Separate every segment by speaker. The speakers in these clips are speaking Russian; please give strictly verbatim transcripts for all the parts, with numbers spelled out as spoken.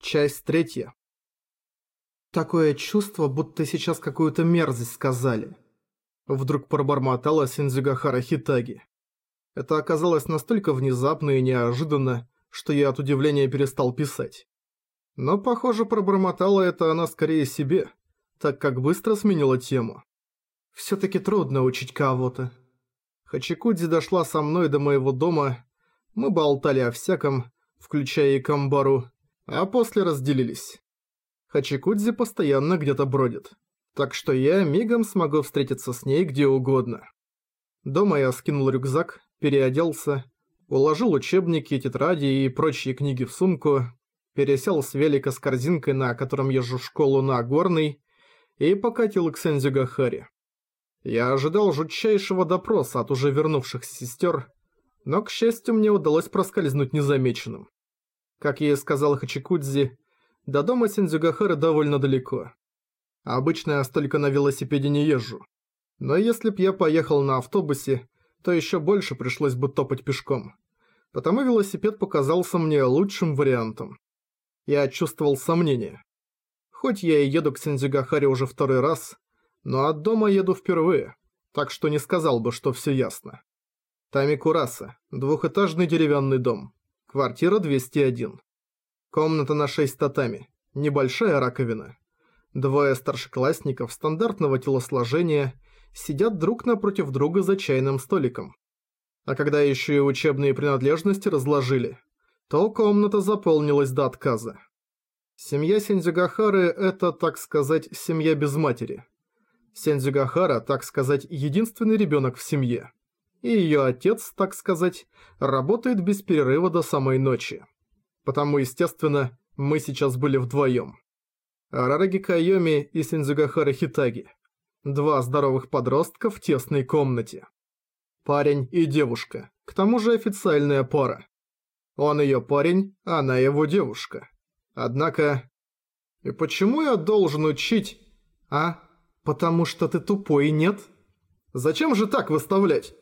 Speaker 1: Часть третья. Такое чувство, будто сейчас какую-то мерзость сказали. Вдруг пробормотала Синдзюгахара Хитаги. Это оказалось настолько внезапно и неожиданно, что я от удивления перестал писать. Но, похоже, пробормотала это она скорее себе, так как быстро сменила тему. Всё-таки трудно учить кого-то. Хачикудзи дошла со мной до моего дома, мы болтали о всяком, включая и Камбару, а после разделились. Хачикудзи постоянно где-то бродит, так что я мигом смогу встретиться с ней где угодно. Дома я скинул рюкзак, переоделся, уложил учебники, тетради и прочие книги в сумку, пересел с велика с корзинкой, на котором езжу в школу, на горный, и покатил к Синдзюгахаре. Я ожидал жутчайшего допроса от уже вернувшихся сестер, но, к счастью, мне удалось проскользнуть незамеченным. Как я и сказал Хачикудзи, до дома Синдзюгахары довольно далеко. Обычно я столько на велосипеде не езжу. Но если б я поехал на автобусе, то еще больше пришлось бы топать пешком. Потому велосипед показался мне лучшим вариантом. Я чувствовал сомнения. Хоть я и еду к Синдзюгахаре уже второй раз, но от дома еду впервые, так что не сказал бы, что все ясно. Тамикураса, двухэтажный деревянный дом. Квартира двести один. Комната на шесть татами. Небольшая раковина. Двое старшеклассников стандартного телосложения сидят друг напротив друга за чайным столиком. А когда еще и учебные принадлежности разложили, то комната заполнилась до отказа. Семья Синдзюгахары – это, так сказать, семья без матери. Синдзюгахара, так сказать, единственный ребенок в семье. И ее отец, так сказать, работает без перерыва до самой ночи. Потому, естественно, мы сейчас были вдвоем. Арараги Кайоми и Синдзюгахара Хитаги. Два здоровых подростка в тесной комнате. Парень и девушка, к тому же официальная пара. Он ее парень, она его девушка. Однако... И почему я должен учить... А? Потому что ты тупой, нет? Зачем же так выставлять?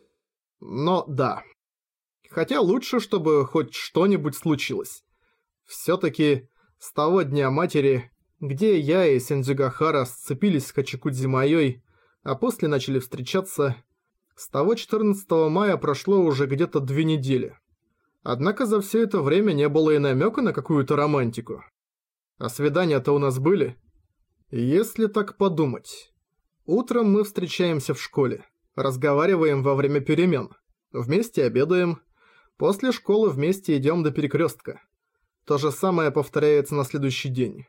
Speaker 1: Но да. Хотя лучше, чтобы хоть что-нибудь случилось. Всё-таки с того дня матери, где я и Синдзюгахара сцепились с Хачикудзи Майой, а после начали встречаться, с того четырнадцатого мая прошло уже где-то две недели. Однако за всё это время не было и намёка на какую-то романтику. А свидания-то у нас были. Если так подумать. Утром мы встречаемся в школе. Разговариваем во время перемен. Вместе обедаем. После школы вместе идем до перекрестка. То же самое повторяется на следующий день.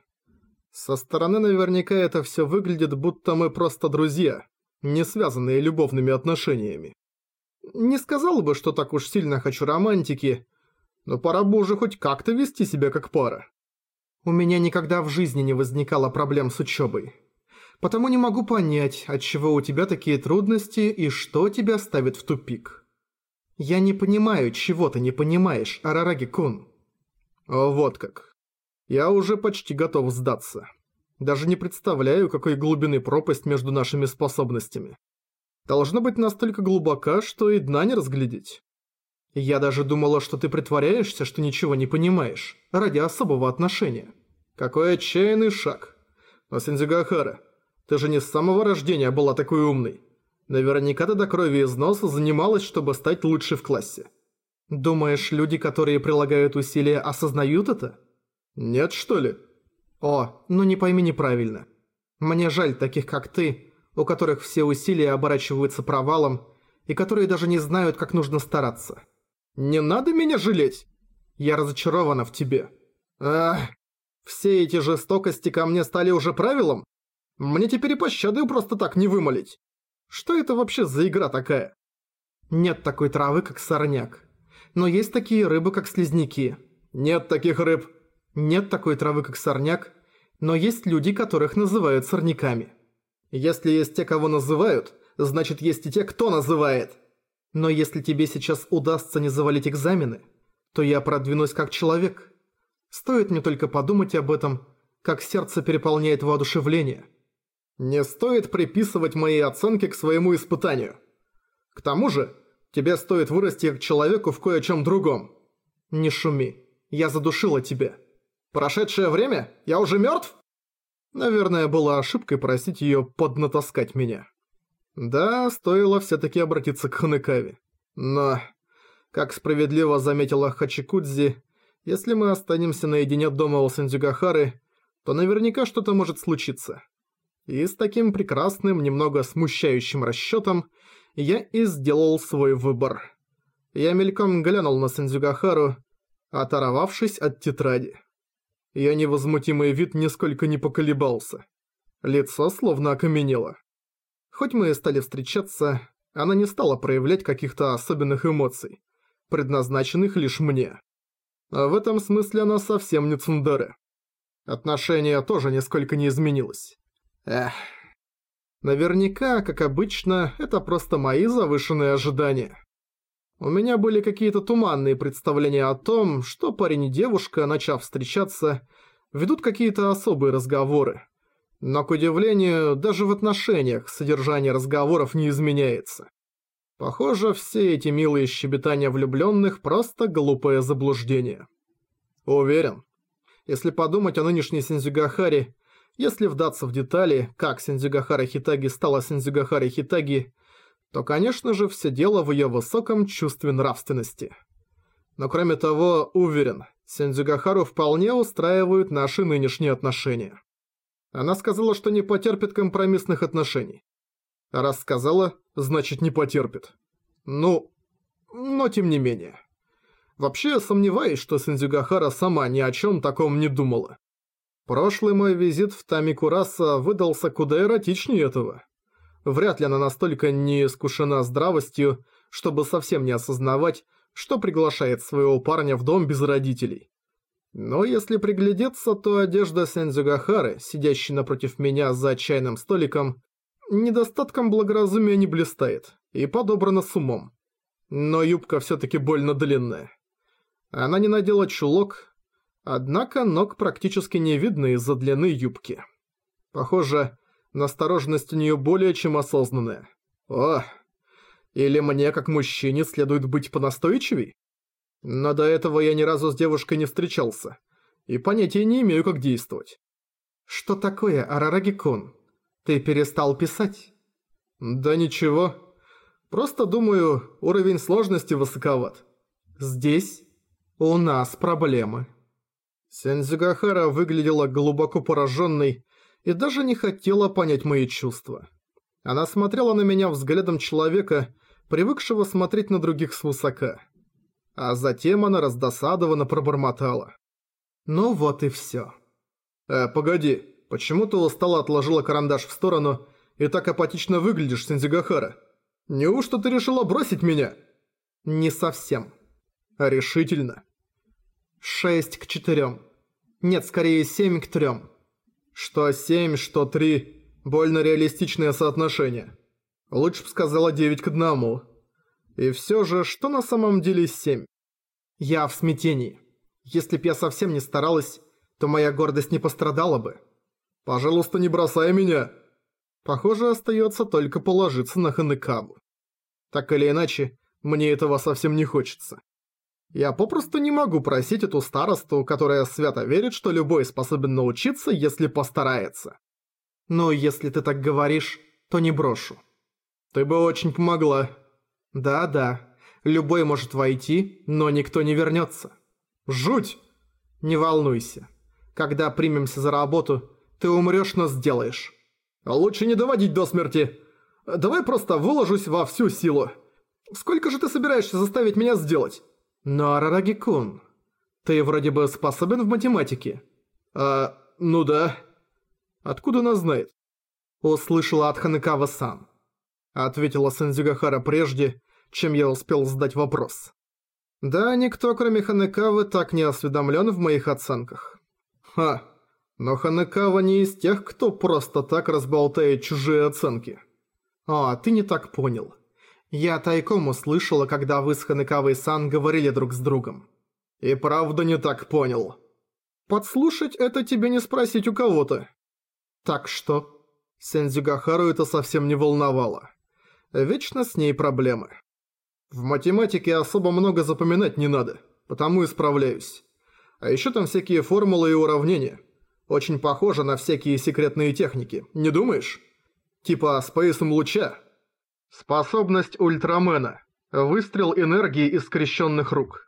Speaker 1: Со стороны наверняка это все выглядит, будто мы просто друзья, не связанные любовными отношениями. Не сказал бы, что так уж сильно хочу романтики, но пора бы уже хоть как-то вести себя как пара. У меня никогда в жизни не возникало проблем с учебой. Потому не могу понять, отчего у тебя такие трудности и что тебя ставит в тупик. Я не понимаю, чего ты не понимаешь, Арараги-кун. Вот как. Я уже почти готов сдаться. Даже не представляю, какой глубины пропасть между нашими способностями. Должна быть настолько глубока, что и дна не разглядеть. Я даже думала, что ты притворяешься, что ничего не понимаешь, ради особого отношения. Какой отчаянный шаг. Но, Синдзюгахара, ты же не с самого рождения была такой умной. Наверняка ты до крови из носа занималась, чтобы стать лучшей в классе. Думаешь, люди, которые прилагают усилия, осознают это? Нет, что ли? О, ну не пойми неправильно. Мне жаль таких, как ты, у которых все усилия оборачиваются провалом, и которые даже не знают, как нужно стараться. Не надо меня жалеть! Я разочарована в тебе. Ах, все эти жестокости ко мне стали уже правилом? Мне теперь и пощады просто так не вымолить. Что это вообще за игра такая? Нет такой травы, как сорняк. Но есть такие рыбы, как слизняки. Нет таких рыб. Нет такой травы, как сорняк. Но есть люди, которых называют сорняками. Если есть те, кого называют, значит есть и те, кто называет. Но если тебе сейчас удастся не завалить экзамены, то я продвинусь как человек. Стоит мне только подумать об этом, как сердце переполняет воодушевление. Не стоит приписывать мои оценки к своему испытанию. К тому же, тебе стоит вырасти как человеку в кое-чем другом. Не шуми, я задушила тебя. Прошедшее время? Я уже мертв? Наверное, было ошибкой просить ее поднатаскать меня. Да, стоило все-таки обратиться к Ханекаве. Но, как справедливо заметила Хачикудзи, если мы останемся наедине дома у Сэндзюгахары, то наверняка что-то может случиться. И с таким прекрасным, немного смущающим расчетом я и сделал свой выбор. Я мельком глянул на Сэндзюгахару, оторвавшись от тетради. Её невозмутимый вид нисколько не поколебался. Лицо словно окаменело. Хоть мы и стали встречаться, она не стала проявлять каких-то особенных эмоций, предназначенных лишь мне. А в этом смысле она совсем не цундаре. Отношение тоже нисколько не изменилось. Эх. Наверняка, как обычно, это просто мои завышенные ожидания. У меня были какие-то туманные представления о том, что парень и девушка, начав встречаться, ведут какие-то особые разговоры. Но, к удивлению, даже в отношениях содержание разговоров не изменяется. Похоже, все эти милые щебетания влюбленных просто глупое заблуждение. Уверен, если подумать о нынешней Сэндзюгахаре, если вдаться в детали, как Сэндзюгахара Хитаги стала Сэндзюгахарой Хитаги, то, конечно же, все дело в ее высоком чувстве нравственности. Но кроме того, уверен, Сэндзюгахару вполне устраивают наши нынешние отношения. Она сказала, что не потерпит компромиссных отношений. А раз сказала, значит не потерпит. Ну, но тем не менее. Вообще, сомневаюсь, что Сэндзюгахара сама ни о чем таком не думала. Прошлый мой визит в Тамикураса выдался куда эротичнее этого. Вряд ли она настолько не искушена здравостью, чтобы совсем не осознавать, что приглашает своего парня в дом без родителей. Но если приглядеться, то одежда Сэндзюгахары, сидящей напротив меня за чайным столиком, недостатком благоразумия не блистает и подобрана с умом. Но юбка все-таки больно длинная. Она не надела чулок, однако ног практически не видно из-за длины юбки. Похоже, настороженность у нее более чем осознанная. О, или мне, как мужчине, следует быть понастойчивей? Но до этого я ни разу с девушкой не встречался, и понятия не имею, как действовать. «Что такое, Арараги-кун? Ты перестал писать?» «Да ничего. Просто думаю, уровень сложности высоковат». «Здесь у нас проблемы». Сэндзюгахара выглядела глубоко пораженной и даже не хотела понять мои чувства. Она смотрела на меня взглядом человека, привыкшего смотреть на других свысока. А затем она раздосадованно пробормотала. «Ну вот и всё». «Э, погоди, почему ты устало отложила карандаш в сторону и так апатично выглядишь, Сэндзюгахара? Неужто ты решила бросить меня?» «Не совсем». «А решительно?» «Шесть к четырем. Нет, скорее семь к трем». «Что семь, что три. Больно реалистичное соотношение. Лучше б сказала девять к одному. И всё же, что на самом деле семь? Я в смятении. Если б я совсем не старалась, то моя гордость не пострадала бы. Пожалуйста, не бросай меня. Похоже, остается только положиться на Ханекаву. Так или иначе, мне этого совсем не хочется. Я попросту не могу просить эту старосту, которая свято верит, что любой способен научиться, если постарается. Но если ты так говоришь, то не брошу. Ты бы очень помогла. Да-да, любой может войти, но никто не вернется. Жуть! Не волнуйся. Когда примемся за работу, ты умрешь, но сделаешь. Лучше не доводить до смерти. Давай просто выложусь во всю силу. Сколько же ты собираешься заставить меня сделать? Но, Арараги-кун, ты вроде бы способен в математике. А, ну да. Откуда она знает? Услышала от Ханекава-сан. Ответила Сэндзюгахара прежде, чем я успел задать вопрос. Да, никто, кроме Ханекавы, так не осведомлен в моих оценках. Ха, но Ханекава не из тех, кто просто так разболтает чужие оценки. А, ты не так понял. Я тайком услышала, когда вы с Ханекавой-сан говорили друг с другом. И правда не так понял. Подслушать это тебе не спросить у кого-то. Так что? Сэндзюгахару это совсем не волновало. Вечно с ней проблемы. В математике особо много запоминать не надо, потому и справляюсь. А еще там всякие формулы и уравнения. Очень похоже на всякие секретные техники, не думаешь? Типа спейсом луча. Способность Ультрамена. Выстрел энергии из скрещенных рук.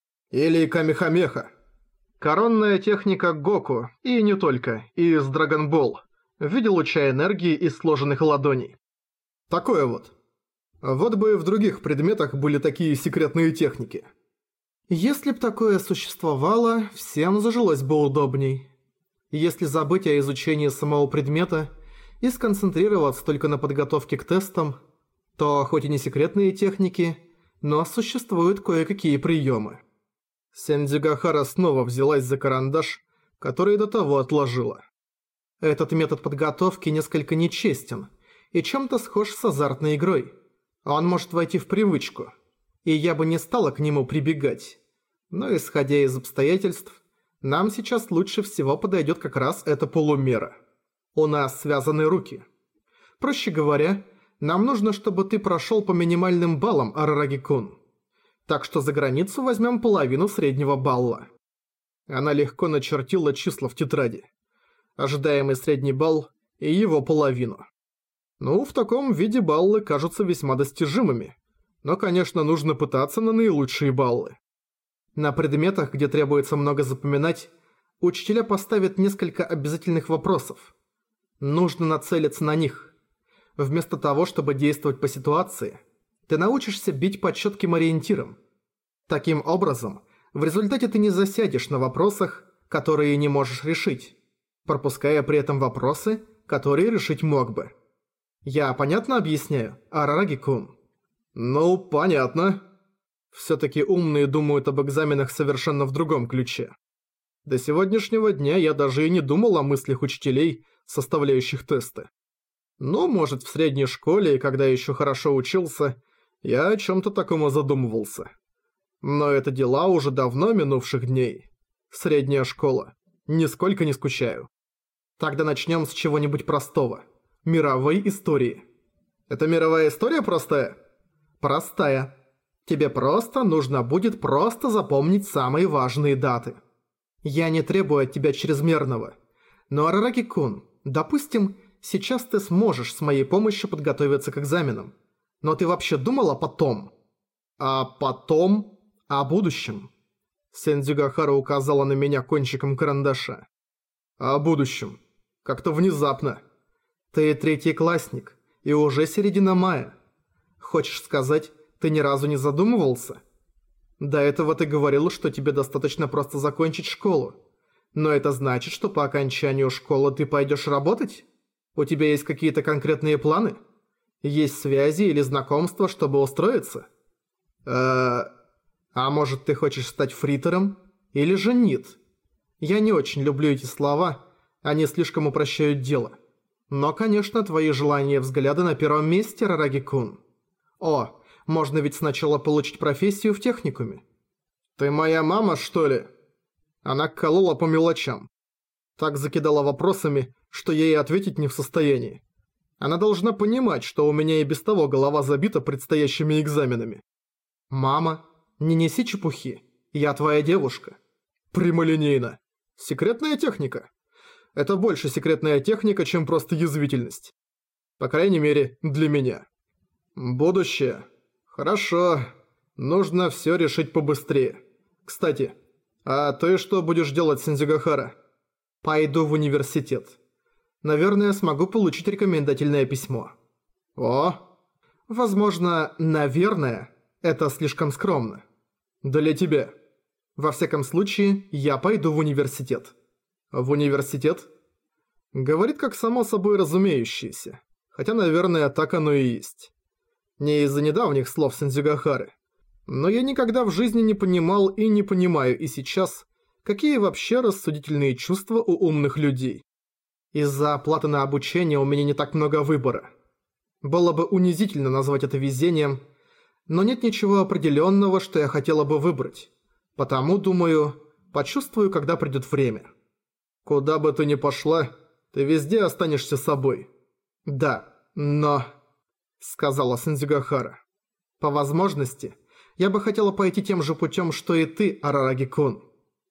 Speaker 1: Или Камехамеха. Коронная техника Гоку, и не только, из Драгонбол, в виде луча энергии из сложенных ладоней. Такое вот. Вот бы в других предметах были такие секретные техники. Если б такое существовало, всем зажилось бы удобней. Если забыть о изучении самого предмета и сконцентрироваться только на подготовке к тестам, то хоть и не секретные техники, но существуют кое-какие приемы. Синдзюгахара снова взялась за карандаш, который до того отложила. Этот метод подготовки несколько нечестен и чем-то схож с азартной игрой. Он может войти в привычку, и я бы не стала к нему прибегать. Но исходя из обстоятельств, нам сейчас лучше всего подойдет как раз эта полумера. У нас связаны руки. Проще говоря, нам нужно, чтобы ты прошел по минимальным баллам, Арараги-кун. Так что за границу возьмем половину среднего балла. Она легко начертила числа в тетради. Ожидаемый средний балл и его половину. Ну, в таком виде баллы кажутся весьма достижимыми. Но, конечно, нужно пытаться на наилучшие баллы. На предметах, где требуется много запоминать, учителя поставят несколько обязательных вопросов. Нужно нацелиться на них. Вместо того, чтобы действовать по ситуации, ты научишься бить по четким ориентирам. Таким образом, в результате ты не засядешь на вопросах, которые не можешь решить, пропуская при этом вопросы, которые решить мог бы. Я понятно объясняю, Арараги-кун? Ну, понятно. Всё-таки умные думают об экзаменах совершенно в другом ключе. До сегодняшнего дня я даже и не думал о мыслях учителей, составляющих тесты. Ну, может, в средней школе, когда ещё хорошо учился, я о чём-то таком и задумывался. Но это дела уже давно минувших дней. Средняя школа. Нисколько не скучаю. Тогда начнём с чего-нибудь простого. Мировой истории. Это мировая история простая? Простая. Тебе просто нужно будет просто запомнить самые важные даты. Я не требую от тебя чрезмерного. Но, Арараги-кун, допустим, сейчас ты сможешь с моей помощью подготовиться к экзаменам. Но ты вообще думал о потом? А потом? О будущем. Синдзюгахара указала на меня кончиком карандаша. О будущем. Как-то внезапно. Ты третий классник, и уже середина мая. Хочешь сказать, ты ни разу не задумывался? До этого ты говорил, что тебе достаточно просто закончить школу. Но это значит, что по окончанию школы ты пойдешь работать? У тебя есть какие-то конкретные планы? Есть связи или знакомства, чтобы устроиться? Э, а может, ты хочешь стать фритером? Или же нет? Я не очень люблю эти слова, они слишком упрощают дело. Но, конечно, твои желания и взгляды на первом месте, Арараги-кун. О, можно ведь сначала получить профессию в техникуме. Ты моя мама, что ли? Она колола по мелочам. Так закидала вопросами, что я ей ответить не в состоянии. Она должна понимать, что у меня и без того голова забита предстоящими экзаменами. Мама, не неси чепухи. Я твоя девушка. Прямолинейно. Секретная техника. Это больше секретная техника, чем просто язвительность. По крайней мере, для меня. Будущее. Хорошо. Нужно все решить побыстрее. Кстати, а ты что будешь делать, Синдзюгахара? Пойду в университет. Наверное, смогу получить рекомендательное письмо. О! Возможно, наверное, это слишком скромно. Для тебя. Во всяком случае, я пойду в университет. В университет? Говорит как само собой разумеющееся. Хотя, наверное, так оно и есть. Не из-за недавних слов Синдзюгахары. Но я никогда в жизни не понимал и не понимаю и сейчас, какие вообще рассудительные чувства у умных людей. Из-за оплаты на обучение у меня не так много выбора. Было бы унизительно назвать это везением, но нет ничего определенного, что я хотела бы выбрать. Потому, думаю, почувствую, когда придет время. Куда бы ты ни пошла, ты везде останешься собой. Да, но... сказала Синдзюгахара. По возможности, я бы хотела пойти тем же путем, что и ты, Арараги-кун.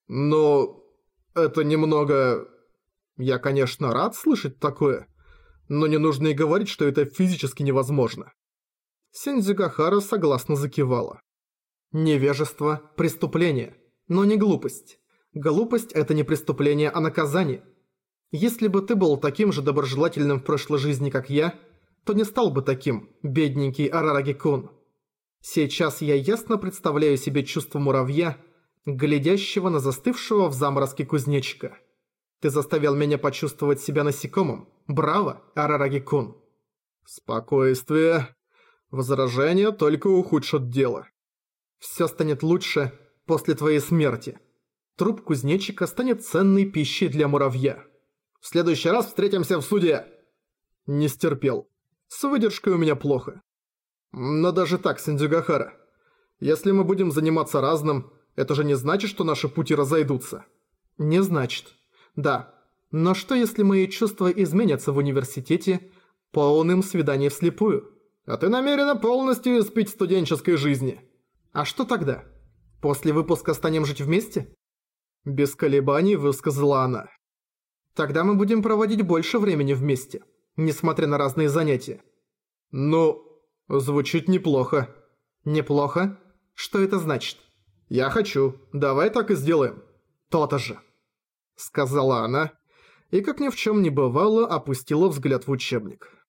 Speaker 1: «Ну, это немного... Я, конечно, рад слышать такое, но не нужно и говорить, что это физически невозможно». Синдзюгахара согласно закивала. «Невежество – преступление, но не глупость. Глупость – это не преступление, а наказание. Если бы ты был таким же доброжелательным в прошлой жизни, как я, то не стал бы таким, бедненький Арараги-кун. Сейчас я ясно представляю себе чувство муравья, глядящего на застывшего в заморозке кузнечика. Ты заставил меня почувствовать себя насекомым. Браво, Арараги-кун». «Спокойствие. Возражения только ухудшат дело. Все станет лучше после твоей смерти. Труп кузнечика станет ценной пищей для муравья. В следующий раз встретимся в суде». Не стерпел. С выдержкой у меня плохо. Но даже так, Синдзюгахара, если мы будем заниматься разным, это же не значит, что наши пути разойдутся. Не значит. Да. Но что если мои чувства изменятся в университете полным свиданий вслепую? А ты намерена полностью испить студенческой жизни. А что тогда? После выпуска станем жить вместе? Без колебаний высказала она. Тогда мы будем проводить больше времени вместе, несмотря на разные занятия. Ну, звучит неплохо. Неплохо? Что это значит? Я хочу. Давай так и сделаем. То-то же. Сказала она, и как ни в чем не бывало, опустила взгляд в учебник.